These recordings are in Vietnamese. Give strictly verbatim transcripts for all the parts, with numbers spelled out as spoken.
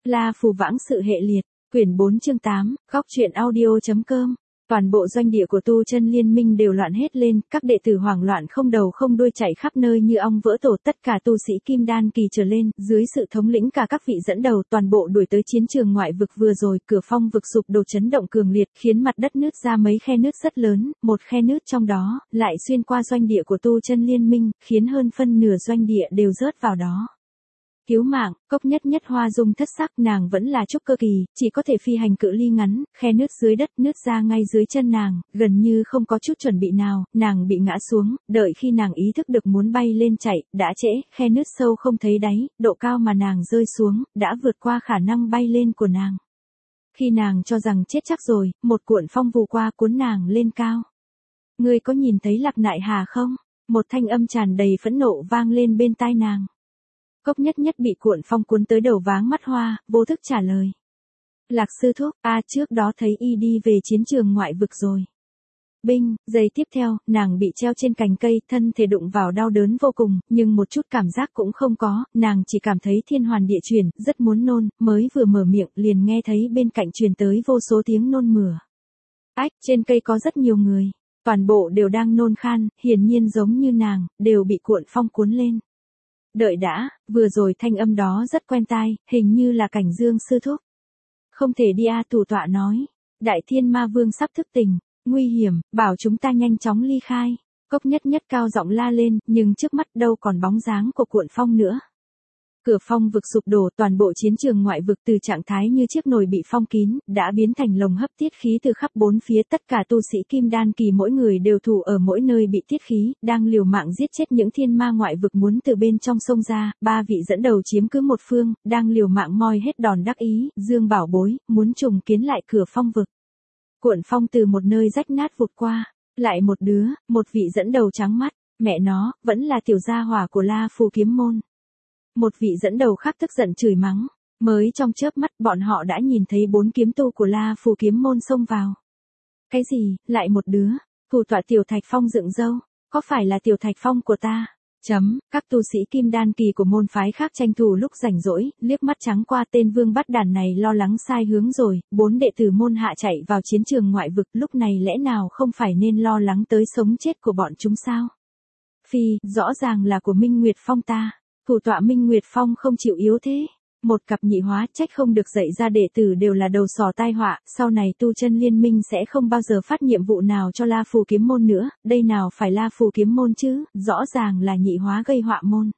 La Phù Vãng Sự Hệ Liệt, quyển bốn chương tám, góc truyện audio chấm com. Toàn bộ doanh địa của Tu Chân Liên Minh đều loạn hết lên, các đệ tử hoảng loạn không đầu không đuôi chạy khắp nơi như ong vỡ tổ, tất cả tu sĩ kim đan kỳ trở lên, dưới sự thống lĩnh cả các vị dẫn đầu, toàn bộ đuổi tới chiến trường ngoại vực vừa rồi, cửa phong vực sụp đổ chấn động cường liệt, khiến mặt đất nứt ra mấy khe nứt rất lớn, một khe nứt trong đó lại xuyên qua doanh địa của Tu Chân Liên Minh, khiến hơn phân nửa doanh địa đều rớt vào đó. Cứu mạng, Cốc Nhất Nhất hoa dung thất sắc, nàng vẫn là trúc cơ kỳ, chỉ có thể phi hành cự ly ngắn, khe nứt dưới đất nứt ra ngay dưới chân nàng, gần như không có chút chuẩn bị nào, nàng bị ngã xuống, đợi khi nàng ý thức được muốn bay lên chạy, đã trễ, khe nứt sâu không thấy đáy, độ cao mà nàng rơi xuống, đã vượt qua khả năng bay lên của nàng. Khi nàng cho rằng chết chắc rồi, một cuộn phong vù qua cuốn nàng lên cao. Ngươi có nhìn thấy Lạc Nại Hà không? Một thanh âm tràn đầy phẫn nộ vang lên bên tai nàng. Cốc Nhất Nhất bị cuộn phong cuốn tới đầu váng mắt hoa, vô thức trả lời. Lạc sư thúc, a trước đó thấy y đi về chiến trường ngoại vực rồi. Binh, giây tiếp theo, nàng bị treo trên cành cây, thân thể đụng vào đau đớn vô cùng, nhưng một chút cảm giác cũng không có, nàng chỉ cảm thấy thiên hoàn địa chuyển, rất muốn nôn, mới vừa mở miệng liền nghe thấy bên cạnh truyền tới vô số tiếng nôn mửa. Ách, trên cây có rất nhiều người, toàn bộ đều đang nôn khan, hiển nhiên giống như nàng, đều bị cuộn phong cuốn lên. Đợi đã, vừa rồi thanh âm đó rất quen tai, hình như là Cảnh Dương sư thúc. Không thể đi a thủ tọa nói. Đại Thiên Ma Vương sắp thức tỉnh, nguy hiểm, bảo chúng ta nhanh chóng ly khai. Cốc Nhất Nhất cao giọng la lên, nhưng trước mắt đâu còn bóng dáng của cuộn phong nữa. Cửa phong vực sụp đổ, toàn bộ chiến trường ngoại vực từ trạng thái như chiếc nồi bị phong kín, đã biến thành lồng hấp tiết khí từ khắp bốn phía, tất cả tu sĩ kim đan kỳ mỗi người đều thủ ở mỗi nơi bị tiết khí, đang liều mạng giết chết những thiên ma ngoại vực muốn từ bên trong sông ra, ba vị dẫn đầu chiếm cứ một phương, đang liều mạng moi hết đòn đắc ý, dương bảo bối, muốn trùng kiến lại cửa phong vực. Cuộn phong từ một nơi rách nát vụt qua, lại một đứa, một vị dẫn đầu trắng mắt, mẹ nó, vẫn là tiểu gia hỏa của La Phù kiếm môn. Một vị dẫn đầu khác tức giận chửi mắng, mới trong chớp mắt bọn họ đã nhìn thấy bốn kiếm tu của La Phù kiếm môn xông vào. Cái gì, lại một đứa, thủ tọa Tiểu Thạch Phong dựng râu, có phải là Tiểu Thạch Phong của ta? Chấm, các tu sĩ kim đan kỳ của môn phái khác tranh thủ lúc rảnh rỗi, liếc mắt trắng qua tên vương bắt đàn này lo lắng sai hướng rồi, bốn đệ tử môn hạ chạy vào chiến trường ngoại vực, lúc này lẽ nào không phải nên lo lắng tới sống chết của bọn chúng sao? Phi, rõ ràng là của Minh Nguyệt Phong ta. Thủ tọa Minh Nguyệt Phong không chịu yếu thế. Một cặp nhị hóa trách không được dạy ra đệ tử đều là đầu sỏ tai họa, sau này Tu Chân Liên Minh sẽ không bao giờ phát nhiệm vụ nào cho La Phù kiếm môn nữa, đây nào phải La Phù kiếm môn chứ, rõ ràng là nhị hóa gây họa môn.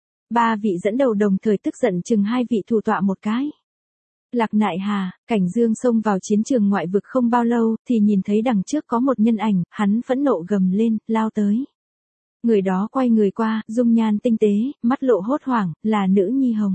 Ba vị dẫn đầu đồng thời tức giận chừng hai vị thủ tọa một cái. Lạc Nại Hà, Cảnh Dương xông vào chiến trường ngoại vực không bao lâu, thì nhìn thấy đằng trước có một nhân ảnh, hắn phẫn nộ gầm lên, lao tới. Người đó quay người qua, dung nhan tinh tế, mắt lộ hốt hoảng, là Nữ Nhi Hồng.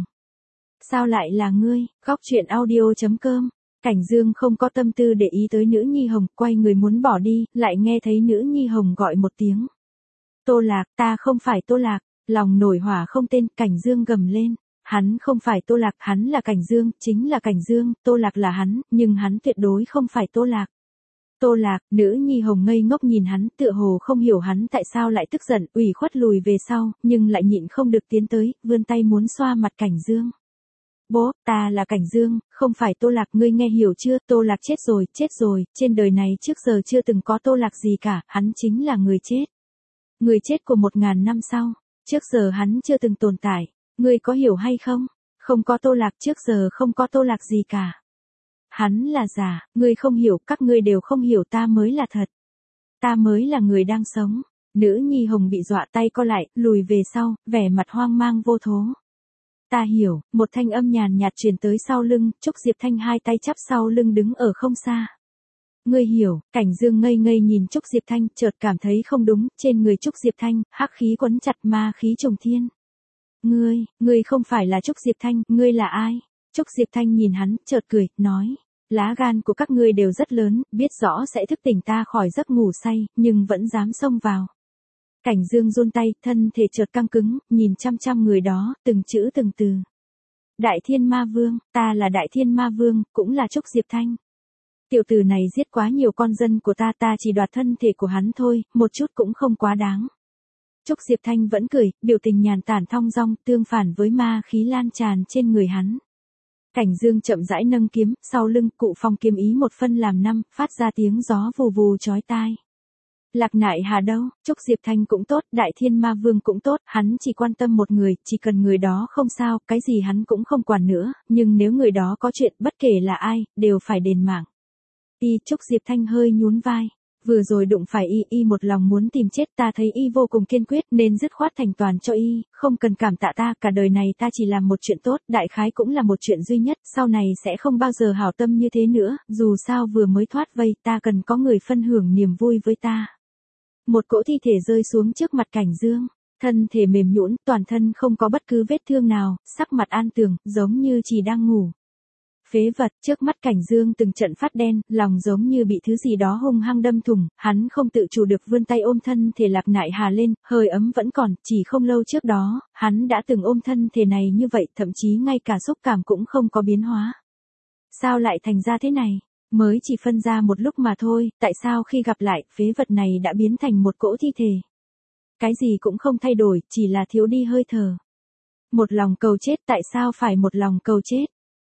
Sao lại là ngươi? Góc truyện audio chấm com. Cảnh Dương không có tâm tư để ý tới Nữ Nhi Hồng, quay người muốn bỏ đi, lại nghe thấy Nữ Nhi Hồng gọi một tiếng. Tô Lạc, ta không phải Tô Lạc, lòng nổi hỏa không tên, Cảnh Dương gầm lên. Hắn không phải Tô Lạc, hắn là Cảnh Dương, chính là Cảnh Dương, Tô Lạc là hắn, nhưng hắn tuyệt đối không phải Tô Lạc. Tô Lạc, Nữ Nhi Hồng ngây ngốc nhìn hắn, tựa hồ không hiểu hắn tại sao lại tức giận, ủy khuất lùi về sau, nhưng lại nhịn không được tiến tới, vươn tay muốn xoa mặt Cảnh Dương. Bố, ta là Cảnh Dương, không phải Tô Lạc, ngươi nghe hiểu chưa, Tô Lạc chết rồi, chết rồi, trên đời này trước giờ chưa từng có Tô Lạc gì cả, hắn chính là người chết. Người chết của một ngàn năm sau, trước giờ hắn chưa từng tồn tại, ngươi có hiểu hay không? Không có Tô Lạc, trước giờ không có Tô Lạc gì cả. Hắn là giả, ngươi không hiểu, các ngươi đều không hiểu, ta mới là thật. Ta mới là người đang sống. Nữ Nhi Hồng bị dọa tay co lại, lùi về sau, vẻ mặt hoang mang vô thố. Ta hiểu, một thanh âm nhàn nhạt truyền tới sau lưng, Trúc Diệp Thanh hai tay chắp sau lưng đứng ở không xa. Ngươi hiểu, Cảnh Dương ngây ngây nhìn Trúc Diệp Thanh, chợt cảm thấy không đúng, trên người Trúc Diệp Thanh, hắc khí quấn chặt, ma khí trùng thiên. Ngươi, ngươi không phải là Trúc Diệp Thanh, ngươi là ai? Trúc Diệp Thanh nhìn hắn, chợt cười, nói. Lá gan của các ngươi đều rất lớn, biết rõ sẽ thức tỉnh ta khỏi giấc ngủ say, nhưng vẫn dám xông vào. Cảnh Dương run tay, thân thể chợt căng cứng, nhìn chăm chăm người đó, từng chữ từng từ. Đại Thiên Ma Vương, ta là Đại Thiên Ma Vương, cũng là Trúc Diệp Thanh. Tiểu tử này giết quá nhiều con dân của ta, ta chỉ đoạt thân thể của hắn thôi, một chút cũng không quá đáng. Trúc Diệp Thanh vẫn cười, biểu tình nhàn tản thong dong, tương phản với ma khí lan tràn trên người hắn. Cảnh Dương chậm rãi nâng kiếm, sau lưng Cụ Phong kiếm ý một phân làm năm, phát ra tiếng gió vù vù chói tai. Lạc Nại Hà đâu, Trúc Diệp Thanh cũng tốt, Đại Thiên Ma Vương cũng tốt, hắn chỉ quan tâm một người, chỉ cần người đó không sao, cái gì hắn cũng không quản nữa, nhưng nếu người đó có chuyện, bất kể là ai, đều phải đền mạng. Y, Trúc Diệp Thanh hơi nhún vai. Vừa rồi đụng phải y, y một lòng muốn tìm chết, ta thấy y vô cùng kiên quyết nên dứt khoát thành toàn cho y, không cần cảm tạ ta, cả đời này ta chỉ làm một chuyện tốt, đại khái cũng là một chuyện duy nhất, sau này sẽ không bao giờ hảo tâm như thế nữa, dù sao vừa mới thoát vây, ta cần có người phân hưởng niềm vui với ta. Một cỗ thi thể rơi xuống trước mặt Cảnh Dương, thân thể mềm nhũn, toàn thân không có bất cứ vết thương nào, sắc mặt an tường, giống như chỉ đang ngủ. Phế vật, trước mắt Cảnh Dương từng trận phát đen, lòng giống như bị thứ gì đó hung hăng đâm thủng, hắn không tự chủ được vươn tay ôm thân thể Lạc Nại Hà lên, hơi ấm vẫn còn, chỉ không lâu trước đó, hắn đã từng ôm thân thể này như vậy, thậm chí ngay cả xúc cảm cũng không có biến hóa. Sao lại thành ra thế này? Mới chỉ phân ra một lúc mà thôi, tại sao khi gặp lại, phế vật này đã biến thành một cỗ thi thể? Cái gì cũng không thay đổi, chỉ là thiếu đi hơi thở. Một lòng cầu chết, tại sao phải một lòng cầu chết?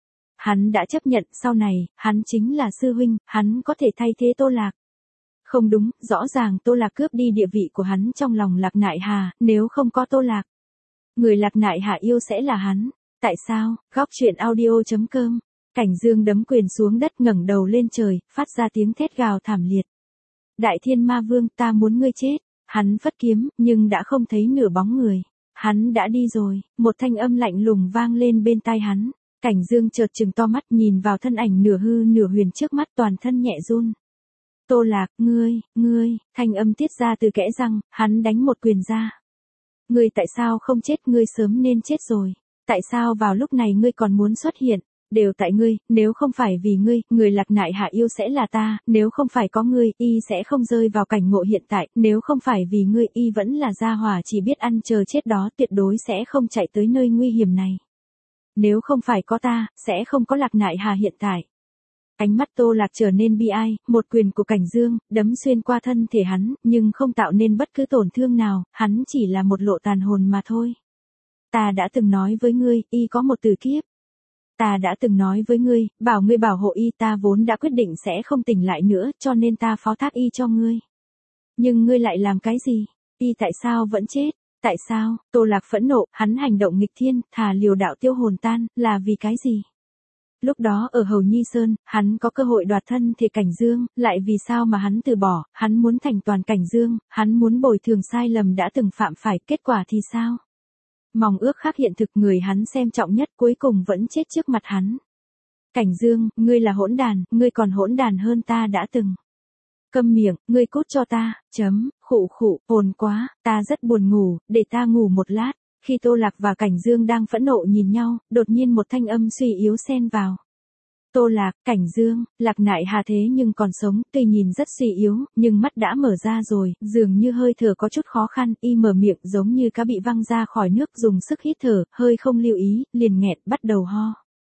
Hắn đã chấp nhận, sau này, hắn chính là sư huynh, hắn có thể thay thế Tô Lạc. Không đúng, rõ ràng Tô Lạc cướp đi địa vị của hắn trong lòng Lạc Nại Hà, nếu không có Tô Lạc, người Lạc Nại Hà yêu sẽ là hắn. Tại sao? Góc truyện audio chấm com. Cảnh Dương đấm quyền xuống đất, ngẩng đầu lên trời, phát ra tiếng thét gào thảm liệt. Đại Thiên Ma Vương, ta muốn ngươi chết. Hắn phất kiếm, nhưng đã không thấy nửa bóng người. Hắn đã đi rồi, một thanh âm lạnh lùng vang lên bên tai hắn. Cảnh Dương chợt trừng to mắt, nhìn vào thân ảnh nửa hư nửa huyền trước mắt, toàn thân nhẹ run. Tô Lạc, ngươi, ngươi, thanh âm tiết ra từ kẽ răng, hắn đánh một quyền ra. Ngươi tại sao không chết, ngươi sớm nên chết rồi. Tại sao vào lúc này ngươi còn muốn xuất hiện? Đều tại ngươi, nếu không phải vì ngươi, người Lạc Nại Hà yêu sẽ là ta, nếu không phải có ngươi, y sẽ không rơi vào cảnh ngộ hiện tại, nếu không phải vì ngươi, y vẫn là gia hỏa chỉ biết ăn chờ chết đó, tuyệt đối sẽ không chạy tới nơi nguy hiểm này. Nếu không phải có ta, sẽ không có Lạc Nại Hà hiện tại. Ánh mắt Tô Lạc trở nên bi ai, một quyền của Cảnh Dương, đấm xuyên qua thân thể hắn, nhưng không tạo nên bất cứ tổn thương nào, hắn chỉ là một lộ tàn hồn mà thôi. Ta đã từng nói với ngươi, y có một tử kiếp. Ta đã từng nói với ngươi, bảo ngươi bảo hộ y, ta vốn đã quyết định sẽ không tỉnh lại nữa, cho nên ta phó thác y cho ngươi. Nhưng ngươi lại làm cái gì? Y tại sao vẫn chết? Tại sao? Tô Lạc phẫn nộ, hắn hành động nghịch thiên, thà liều đạo tiêu hồn tan, là vì cái gì? Lúc đó ở Hầu Nhi Sơn, hắn có cơ hội đoạt thân thể Cảnh Dương, lại vì sao mà hắn từ bỏ, hắn muốn thành toàn Cảnh Dương, hắn muốn bồi thường sai lầm đã từng phạm phải, kết quả thì sao? Mong ước khác hiện thực, người hắn xem trọng nhất cuối cùng vẫn chết trước mặt hắn. Cảnh Dương, ngươi là hỗn đàn, ngươi còn hỗn đàn hơn ta đã từng. Câm miệng, ngươi cút cho ta, chấm, khụ khụ, ồn quá, ta rất buồn ngủ, để ta ngủ một lát. Khi Tô Lạc và Cảnh Dương đang phẫn nộ nhìn nhau, đột nhiên một thanh âm suy yếu xen vào. Tô Lạc, Cảnh Dương, Lạc Nại Hà thế nhưng còn sống, tuy nhìn rất suy yếu, nhưng mắt đã mở ra rồi, dường như hơi thở có chút khó khăn, y mở miệng giống như cá bị văng ra khỏi nước, dùng sức hít thở, hơi không lưu ý, liền nghẹt, bắt đầu ho.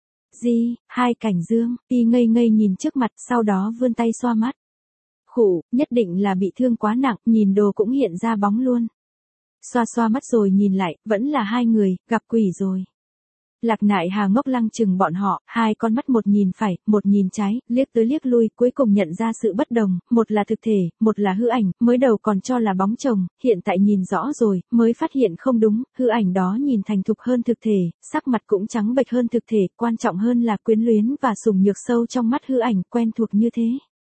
Gì, hai Cảnh Dương, y ngây ngây nhìn trước mặt, sau đó vươn tay xoa mắt. Khụ, nhất định là bị thương quá nặng, nhìn đồ cũng hiện ra bóng luôn. Xoa xoa mắt rồi nhìn lại, vẫn là hai người, gặp quỷ rồi. Lạc Nại Hà ngốc lăng chừng bọn họ, hai con mắt một nhìn phải, một nhìn trái, liếc tới liếc lui, cuối cùng nhận ra sự bất đồng, một là thực thể, một là hư ảnh, mới đầu còn cho là bóng chồng, hiện tại nhìn rõ rồi, mới phát hiện không đúng, hư ảnh đó nhìn thành thục hơn thực thể, sắc mặt cũng trắng bệch hơn thực thể, quan trọng hơn là quyến luyến và sùng nhược sâu trong mắt hư ảnh, quen thuộc như thế.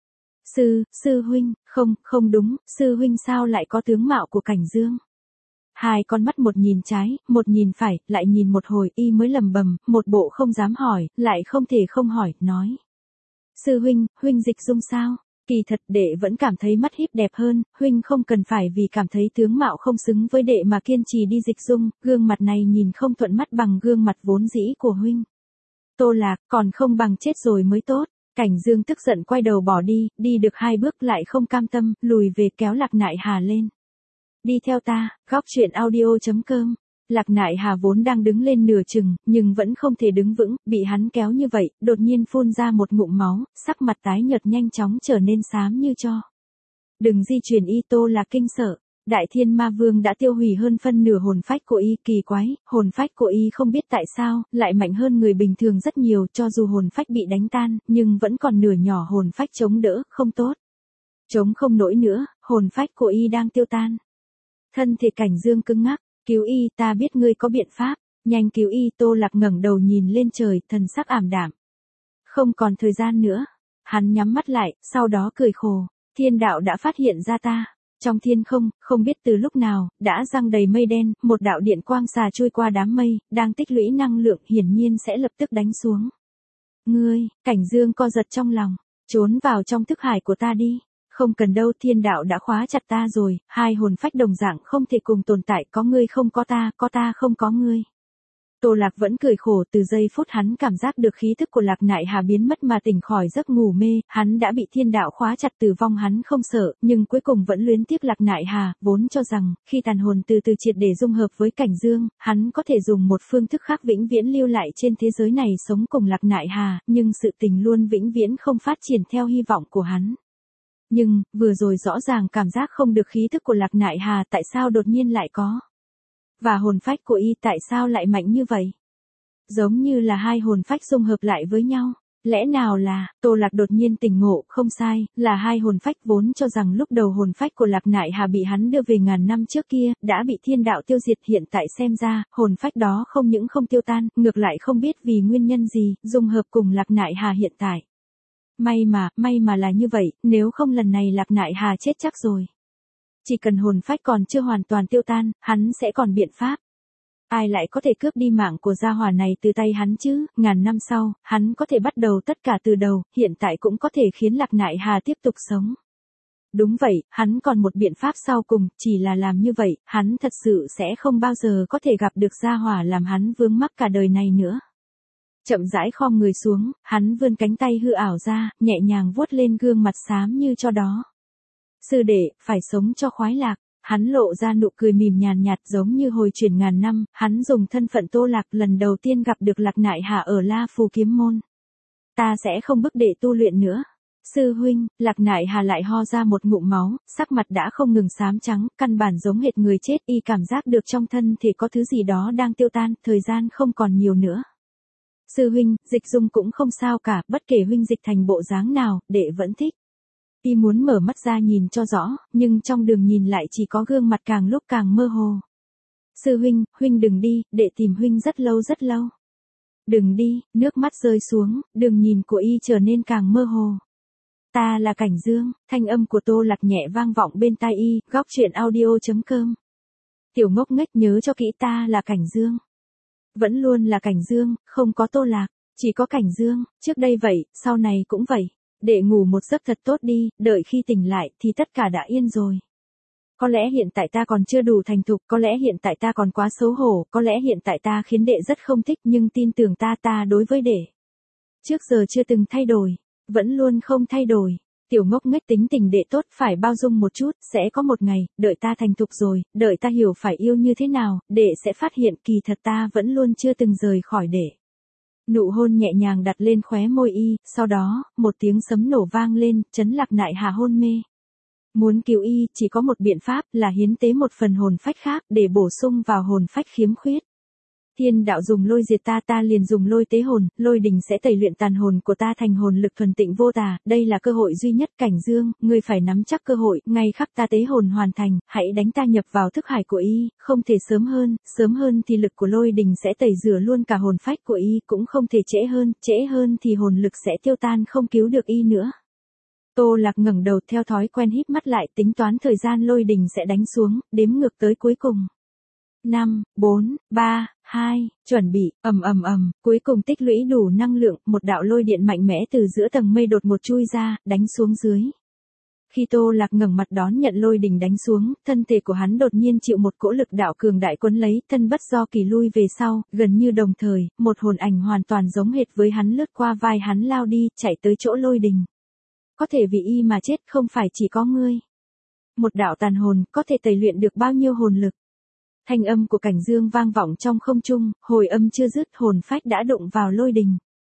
Sư, sư huynh, không, không đúng, sư huynh sao lại có tướng mạo của Cảnh Dương? Hai con mắt một nhìn trái, một nhìn phải, lại nhìn một hồi, y mới lầm bầm, một bộ không dám hỏi, lại không thể không hỏi, nói. Sư huynh, huynh dịch dung sao? Kỳ thật đệ vẫn cảm thấy mắt híp đẹp hơn, huynh không cần phải vì cảm thấy tướng mạo không xứng với đệ mà kiên trì đi dịch dung, gương mặt này nhìn không thuận mắt bằng gương mặt vốn dĩ của huynh. Tô Lạc, còn không bằng chết rồi mới tốt. Cảnh Dương tức giận quay đầu bỏ đi, đi được hai bước lại không cam tâm, lùi về kéo Lạc Nại Hà lên. Đi theo ta, góc truyện audio chấm com. Lạc Nại Hà vốn đang đứng lên nửa chừng, nhưng vẫn không thể đứng vững, bị hắn kéo như vậy, đột nhiên phun ra một ngụm máu, sắc mặt tái nhợt nhanh chóng trở nên xám như tro. Đừng di chuyển y. Tô Lạc kinh sợ. Đại Thiên Ma Vương đã tiêu hủy hơn phân nửa hồn phách của y, kỳ quái, hồn phách của y không biết tại sao, lại mạnh hơn người bình thường rất nhiều, cho dù hồn phách bị đánh tan, nhưng vẫn còn nửa nhỏ hồn phách chống đỡ, không tốt. Chống không nổi nữa, hồn phách của y đang tiêu tan. Thân thể Cảnh Dương cứng ngắc, cứu y, ta biết ngươi có biện pháp, nhanh cứu y. Tô Lạc ngẩng đầu nhìn lên trời, thần sắc ảm đạm. Không còn thời gian nữa. Hắn nhắm mắt lại, sau đó cười khổ, thiên đạo đã phát hiện ra ta. Trong thiên không, không biết từ lúc nào, đã giăng đầy mây đen, một đạo điện quang xà trôi qua đám mây, đang tích lũy năng lượng, hiển nhiên sẽ lập tức đánh xuống. Ngươi, Cảnh Dương co giật trong lòng, trốn vào trong thức hải của ta đi. Không cần đâu, thiên đạo đã khóa chặt ta rồi, hai hồn phách đồng dạng không thể cùng tồn tại, có ngươi không có ta, có ta không có ngươi. Tô Lạc vẫn cười khổ, từ giây phút hắn cảm giác được khí thức của Lạc Nại Hà biến mất mà tỉnh khỏi giấc ngủ mê, hắn đã bị thiên đạo khóa chặt tử vong hắn không sợ, nhưng cuối cùng vẫn luyến tiếc Lạc Nại Hà, vốn cho rằng, khi tàn hồn từ từ triệt để dung hợp với Cảnh Dương, hắn có thể dùng một phương thức khác vĩnh viễn lưu lại trên thế giới này sống cùng Lạc Nại Hà, nhưng sự tình luôn vĩnh viễn không phát triển theo hy vọng của hắn. Nhưng, vừa rồi rõ ràng cảm giác không được khí thức của Lạc Nại Hà, tại sao đột nhiên lại có? Và hồn phách của y tại sao lại mạnh như vậy? Giống như là hai hồn phách dung hợp lại với nhau. Lẽ nào là, Tô Lạc đột nhiên tỉnh ngộ, không sai, là hai hồn phách, vốn cho rằng lúc đầu hồn phách của Lạc Nại Hà bị hắn đưa về ngàn năm trước kia, đã bị thiên đạo tiêu diệt, hiện tại xem ra, hồn phách đó không những không tiêu tan, ngược lại không biết vì nguyên nhân gì, dung hợp cùng Lạc Nại Hà hiện tại. May mà, may mà là như vậy, nếu không lần này Lạc Nại Hà chết chắc rồi. Chỉ cần hồn phách còn chưa hoàn toàn tiêu tan, hắn sẽ còn biện pháp. Ai lại có thể cướp đi mạng của gia hỏa này từ tay hắn chứ, ngàn năm sau, hắn có thể bắt đầu tất cả từ đầu, hiện tại cũng có thể khiến Lạc Nại Hà tiếp tục sống. Đúng vậy, hắn còn một biện pháp sau cùng, chỉ là làm như vậy, hắn thật sự sẽ không bao giờ có thể gặp được gia hỏa làm hắn vướng mắc cả đời này nữa. Chậm rãi khom người xuống, hắn vươn cánh tay hư ảo ra, nhẹ nhàng vuốt lên gương mặt xám như cho đó. Sư đệ, phải sống cho khoái lạc. Hắn lộ ra nụ cười mỉm nhàn nhạt giống như hồi chuyển ngàn năm, hắn dùng thân phận Tô Lạc lần đầu tiên gặp được Lạc Nại Hà ở La Phù Kiếm Môn. Ta sẽ không bức đệ tu luyện nữa. Sư huynh, Lạc Nại Hà lại ho ra một ngụm máu, sắc mặt đã không ngừng xám trắng, căn bản giống hệt người chết, y cảm giác được trong thân thể có thứ gì đó đang tiêu tan, thời gian không còn nhiều nữa. Sư huynh, dịch dung cũng không sao cả, bất kể huynh dịch thành bộ dáng nào, đệ vẫn thích. Y muốn mở mắt ra nhìn cho rõ, nhưng trong đường nhìn lại chỉ có gương mặt càng lúc càng mơ hồ. Sư huynh, huynh đừng đi, đệ tìm huynh rất lâu rất lâu. Đừng đi, nước mắt rơi xuống, đường nhìn của y trở nên càng mơ hồ. Ta là Cảnh Dương, thanh âm của Tô Lạc nhẹ vang vọng bên tai y, góc truyện audio chấm com. Tiểu ngốc nghếch nhớ cho kỹ, ta là Cảnh Dương. Vẫn luôn là Cảnh Dương, không có Tô Lạc, chỉ có Cảnh Dương, trước đây vậy, sau này cũng vậy. Để ngủ một giấc thật tốt đi, đợi khi tỉnh lại thì tất cả đã yên rồi. Có lẽ hiện tại ta còn chưa đủ thành thục, có lẽ hiện tại ta còn quá xấu hổ, có lẽ hiện tại ta khiến đệ rất không thích, nhưng tin tưởng ta, ta đối với đệ trước giờ chưa từng thay đổi, vẫn luôn không thay đổi. Tiểu ngốc nghếch, tính tình đệ tốt, phải bao dung một chút, sẽ có một ngày, đợi ta thành thục rồi, đợi ta hiểu phải yêu như thế nào, đệ sẽ phát hiện kỳ thật ta vẫn luôn chưa từng rời khỏi đệ. Nụ hôn nhẹ nhàng đặt lên khóe môi y, sau đó, một tiếng sấm nổ vang lên, chấn Lạc Nại Hà hôn mê. Muốn cứu y, chỉ có một biện pháp, là hiến tế một phần hồn phách khác, để bổ sung vào hồn phách khiếm khuyết. Thiên đạo dùng lôi diệt ta, ta liền dùng lôi tế hồn, lôi đình sẽ tẩy luyện tàn hồn của ta thành hồn lực thuần tịnh vô tà, đây là cơ hội duy nhất. Cảnh Dương, ngươi phải nắm chắc cơ hội, ngay khắc ta tế hồn hoàn thành, hãy đánh ta nhập vào thức hải của y, không thể sớm hơn, sớm hơn thì lực của lôi đình sẽ tẩy rửa luôn cả hồn phách của y, cũng không thể trễ hơn, trễ hơn thì hồn lực sẽ tiêu tan không cứu được y nữa. Tô Lạc ngẩng đầu, theo thói quen híp mắt lại, tính toán thời gian lôi đình sẽ đánh xuống, đếm ngược tới cuối cùng. năm, bốn, ba, hai, chuẩn bị, ầm ầm ầm, cuối cùng tích lũy đủ năng lượng, một đạo lôi điện mạnh mẽ từ giữa tầng mây đột ngột chui ra, đánh xuống dưới. Khi Tô Lạc ngẩng mặt đón nhận lôi đình đánh xuống, thân thể của hắn đột nhiên chịu một cỗ lực đạo cường đại quấn lấy, thân bất do kỳ lui về sau, gần như đồng thời, một hồn ảnh hoàn toàn giống hệt với hắn lướt qua vai hắn lao đi, chạy tới chỗ lôi đình. Có thể vì y mà chết, không phải chỉ có ngươi. Một đạo tàn hồn, có thể tẩy luyện được bao nhiêu hồn lực. Thanh âm của Cảnh Dương vang vọng trong không trung, hồi âm chưa dứt, hồn phách đã đụng vào lôi đình.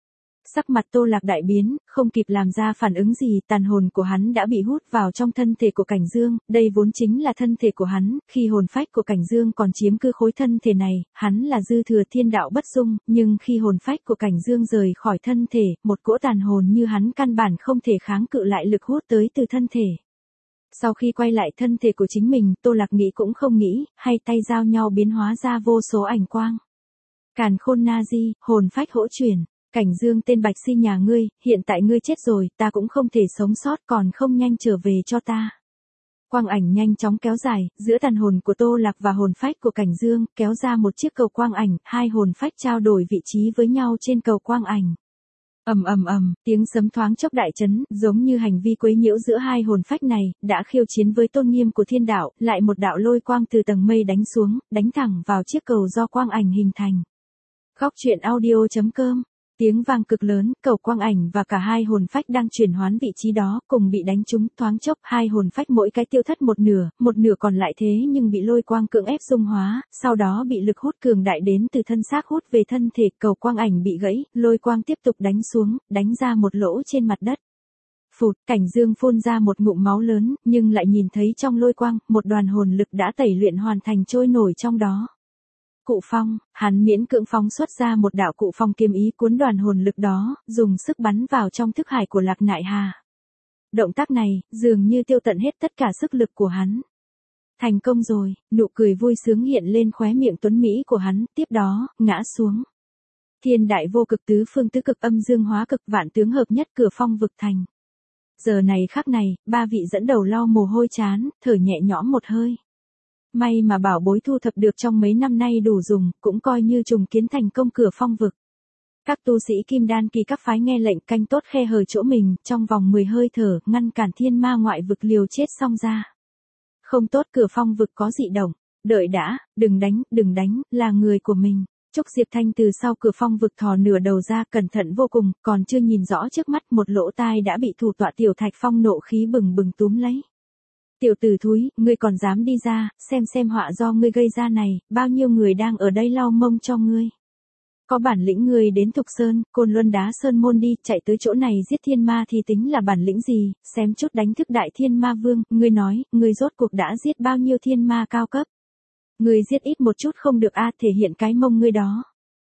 Sắc mặt Tô Lạc đại biến, không kịp làm ra phản ứng gì, tàn hồn của hắn đã bị hút vào trong thân thể của Cảnh Dương, đây vốn chính là thân thể của hắn, khi hồn phách của Cảnh Dương còn chiếm cứ khối thân thể này, hắn là dư thừa thiên đạo bất dung, nhưng khi hồn phách của Cảnh Dương rời khỏi thân thể, một cỗ tàn hồn như hắn căn bản không thể kháng cự lại lực hút tới từ thân thể. Sau khi quay lại thân thể của chính mình, Tô Lạc nghĩ cũng không nghĩ, hai tay giao nhau biến hóa ra vô số ảnh quang. Càn Khôn Na Di, hồn phách hỗ chuyển. Cảnh Dương tên Bạch Si nhà ngươi, hiện tại ngươi chết rồi, ta cũng không thể sống sót, còn không nhanh trở về cho ta. Quang ảnh nhanh chóng kéo dài, giữa tàn hồn của Tô Lạc và hồn phách của Cảnh Dương, kéo ra một chiếc cầu quang ảnh, hai hồn phách trao đổi vị trí với nhau trên cầu quang ảnh. Ầm ầm ầm, tiếng sấm thoáng chốc đại chấn, giống như hành vi quấy nhiễu giữa hai hồn phách này, đã khiêu chiến với tôn nghiêm của thiên đạo, lại một đạo lôi quang từ tầng mây đánh xuống, đánh thẳng vào chiếc cầu do quang ảnh hình thành. Góc truyện audio chấm com. Tiếng vang cực lớn, cầu quang ảnh và cả hai hồn phách đang chuyển hoán vị trí đó, cùng bị đánh trúng, thoáng chốc, hai hồn phách mỗi cái tiêu thất một nửa, một nửa còn lại thế nhưng bị lôi quang cưỡng ép dung hóa, sau đó bị lực hút cường đại đến từ thân xác hút về thân thể, cầu quang ảnh bị gãy, lôi quang tiếp tục đánh xuống, đánh ra một lỗ trên mặt đất. Phụt, Cảnh Dương phun ra một ngụm máu lớn, nhưng lại nhìn thấy trong lôi quang, một đoàn hồn lực đã tẩy luyện hoàn thành trôi nổi trong đó. Cụ phong, hắn miễn cưỡng phóng xuất ra một đạo cụ phong kiếm ý cuốn đoàn hồn lực đó, dùng sức bắn vào trong thức hải của Lạc Nại Hà. Động tác này, dường như tiêu tận hết tất cả sức lực của hắn. Thành công rồi, nụ cười vui sướng hiện lên khóe miệng tuấn Mỹ của hắn, tiếp đó, ngã xuống. Thiên đại vô cực tứ phương tứ cực âm dương hóa cực vạn tướng hợp nhất cửa phong vực thành. Giờ này khắc này, ba vị dẫn đầu lau mồ hôi chán, thở nhẹ nhõm một hơi. May mà bảo bối thu thập được trong mấy năm nay đủ dùng, cũng coi như trùng kiến thành công cửa phong vực. Các tu sĩ kim đan kỳ các phái nghe lệnh canh tốt khe hở chỗ mình, trong vòng mười hơi thở, ngăn cản thiên ma ngoại vực liều chết xong ra. Không tốt, cửa phong vực có dị động, đợi đã, đừng đánh, đừng đánh, là người của mình. Trúc Diệp Thanh từ sau cửa phong vực thò nửa đầu ra, cẩn thận vô cùng, còn chưa nhìn rõ trước mắt, một lỗ tai đã bị thủ tọa Tiểu Thạch Phong nộ khí bừng bừng túm lấy. Tiểu tử thúi, ngươi còn dám đi ra, xem xem họa do ngươi gây ra này, bao nhiêu người đang ở đây lau mông cho ngươi. Có bản lĩnh ngươi đến Thục Sơn, Côn Luân Đá Sơn môn đi, chạy tới chỗ này giết thiên ma thì tính là bản lĩnh gì, xem chút đánh thức đại thiên ma vương, ngươi nói, ngươi rốt cuộc đã giết bao nhiêu thiên ma cao cấp. Ngươi giết ít một chút không được a, thể hiện cái mông ngươi đó.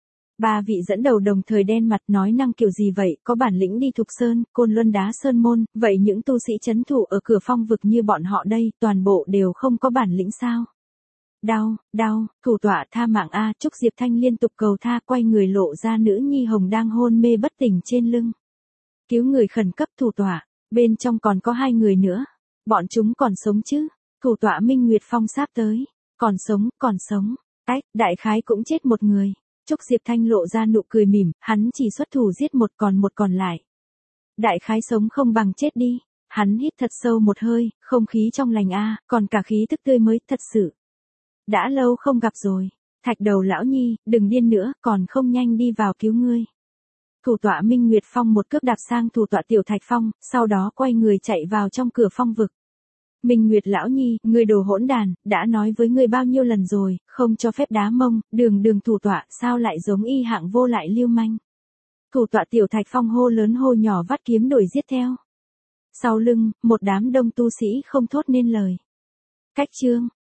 Ba vị dẫn đầu đồng thời đen mặt, nói năng kiểu gì vậy, có bản lĩnh đi Thục Sơn, Côn Luân Đá Sơn môn, vậy những tu sĩ chấn thủ ở cửa phong vực như bọn họ đây, toàn bộ đều không có bản lĩnh sao? Đau, đau, thủ tọa tha mạng a, Trúc Diệp Thanh liên tục cầu tha, quay người lộ ra nữ nhi hồng đang hôn mê bất tỉnh trên lưng. Cứu người khẩn cấp, thủ tọa, bên trong còn có hai người nữa, bọn chúng còn sống chứ? Thủ tọa Minh Nguyệt Phong sắp tới, còn sống, còn sống, ách, đại khái cũng chết một người. Trúc Diệp Thanh lộ ra nụ cười mỉm, hắn chỉ xuất thủ giết một còn một còn lại. Đại khái sống không bằng chết đi, hắn hít thật sâu một hơi, không khí trong lành a, còn cả khí tức tươi mới, thật sự. Đã lâu không gặp rồi, Thạch Đầu lão nhi, đừng điên nữa, còn không nhanh đi vào cứu ngươi. Thủ tọa Minh Nguyệt Phong một cước đạp sang thủ tọa Tiểu Thạch Phong, sau đó quay người chạy vào trong cửa phong vực. Minh Nguyệt lão nhi, ngươi đồ hỗn đàn, đã nói với ngươi bao nhiêu lần rồi, không cho phép đá mông, đường đường thủ tọa, sao lại giống y hạng vô lại lưu manh. Thủ tọa Tiểu Thạch Phong hô lớn hô nhỏ vắt kiếm đuổi giết theo. Sau lưng, một đám đông tu sĩ không thốt nên lời. Cách chương,